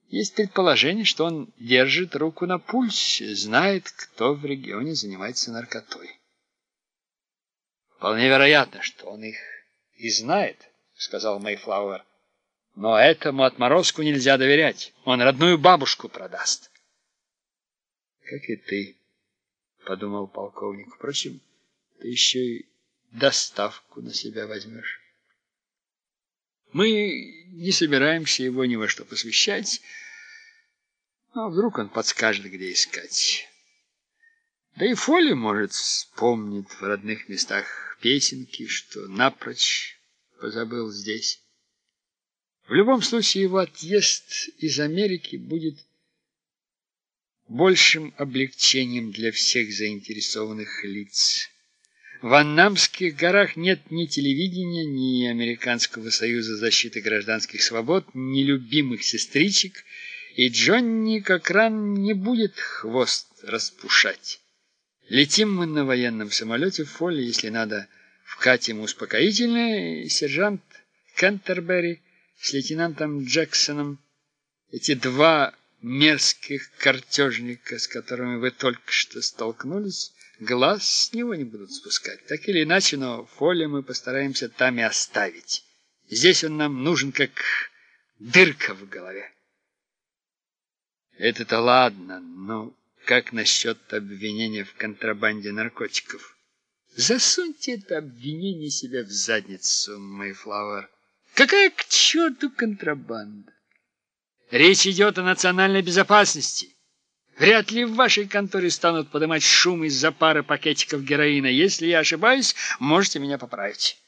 Есть предположение, что он держит руку на пульсе, знает, кто в регионе занимается наркотой. Вполне вероятно, что он их и знает, сказал Мейфлауэр. Но этому отморозку нельзя доверять. Он родную бабушку продаст. Как и ты, подумал полковник. Впрочем, ты еще и доставку на себя возьмешь. Мы не собираемся его ни во что посвящать, а вдруг он подскажет, где искать. Да и Фолли, может, вспомнит в родных местах песенки, что напрочь позабыл здесь. В любом случае, его отъезд из Америки будет большим облегчением для всех заинтересованных лиц. В Аннамских горах нет ни телевидения, ни Американского союза защиты гражданских свобод, ни любимых сестричек, и Джонни Кокран не будет хвост распушать. Летим мы на военном самолете в Фолли, если надо, вкатим успокоительное, и сержант Кентербери с лейтенантом Джексоном, эти два мерзких картежника, с которыми вы только что столкнулись, глаз с него не будут спускать. Так или иначе, но Фолли мы постараемся там и оставить. Здесь он нам нужен, как дырка в голове. Это-то ладно, но как насчет обвинения в контрабанде наркотиков? Засуньте это обвинение себе в задницу, Мейфлауэр. Какая к черту контрабанда? Речь идет о национальной безопасности. Вряд ли в вашей конторе станут поднимать шум из-за пары пакетиков героина. Если я ошибаюсь, можете меня поправить.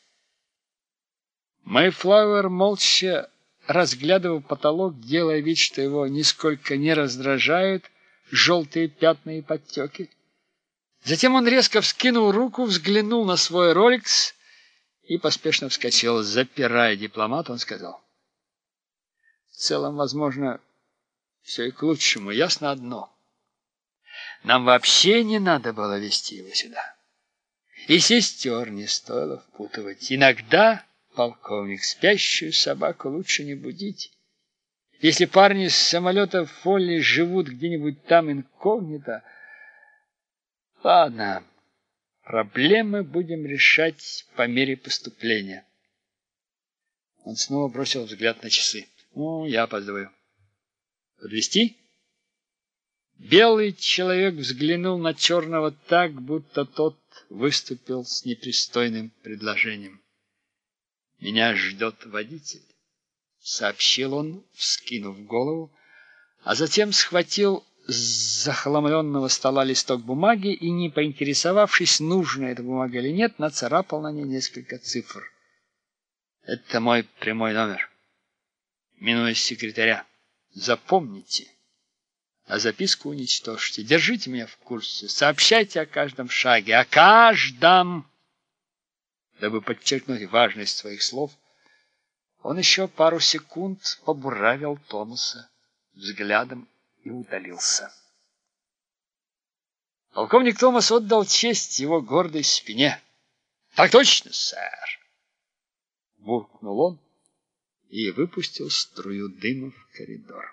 Мейфлауэр молча разглядывал потолок, делая вид, что его нисколько не раздражают желтые пятна и подтеки. Затем он резко вскинул руку, взглянул на свой Rolex и поспешно вскочил. Запирая дипломата, он сказал: в целом, возможно, все и к лучшему. Ясно одно: нам вообще не надо было везти его сюда. И сестер не стоило впутывать. Иногда, полковник, спящую собаку лучше не будить. Если парни с самолета в Фолли живут где-нибудь там инкогнито, ладно, проблемы будем решать по мере поступления. Он снова бросил взгляд на часы. Я опаздываю. Подвезти? Белый человек взглянул на черного так, будто тот выступил с непристойным предложением. Меня ждет водитель, сообщил он, вскинув голову, а затем схватил с захламленного стола листок бумаги и, не поинтересовавшись, нужна эта бумага или нет, нацарапал на ней несколько цифр. Это мой прямой номер. Минуя секретаря. Запомните. А записку уничтожьте. Держите меня в курсе. Сообщайте о каждом шаге. О каждом. Дабы подчеркнуть важность своих слов, он еще пару секунд побуравил Томаса взглядом и удалился. Полковник Томас отдал честь его гордой спине. «Так точно, сэр!» буркнул он и выпустил струю дыма в коридор.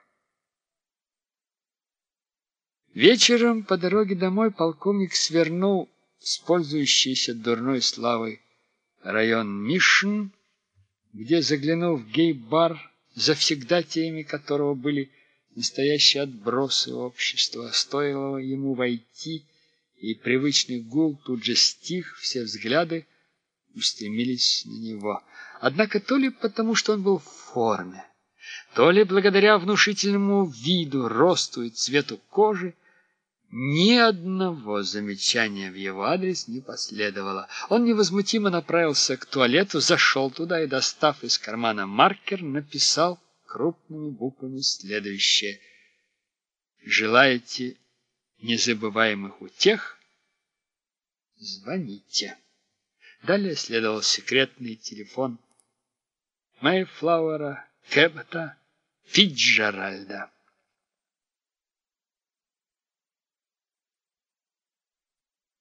Вечером по дороге домой полковник свернул в пользующийся дурной славой район Мишн, где, заглянув в гей-бар, завсегдатаями которого были настоящие отбросы общества, стоило ему войти, и привычный гул тут же стих, все взгляды устремились на него. Однако то ли потому, что он был в форме, то ли благодаря внушительному виду, росту и цвету кожи, ни одного замечания в его адрес не последовало. Он невозмутимо направился к туалету, зашел туда и, достав из кармана маркер, написал крупными буквами следующее: «Желаете незабываемых утех? Звоните». Далее следовал секретный телефон Мейфлауэра Кэббота Фитджеральда.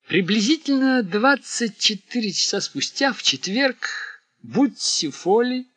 Приблизительно 24 часа спустя, в четверг, Бутси Фолли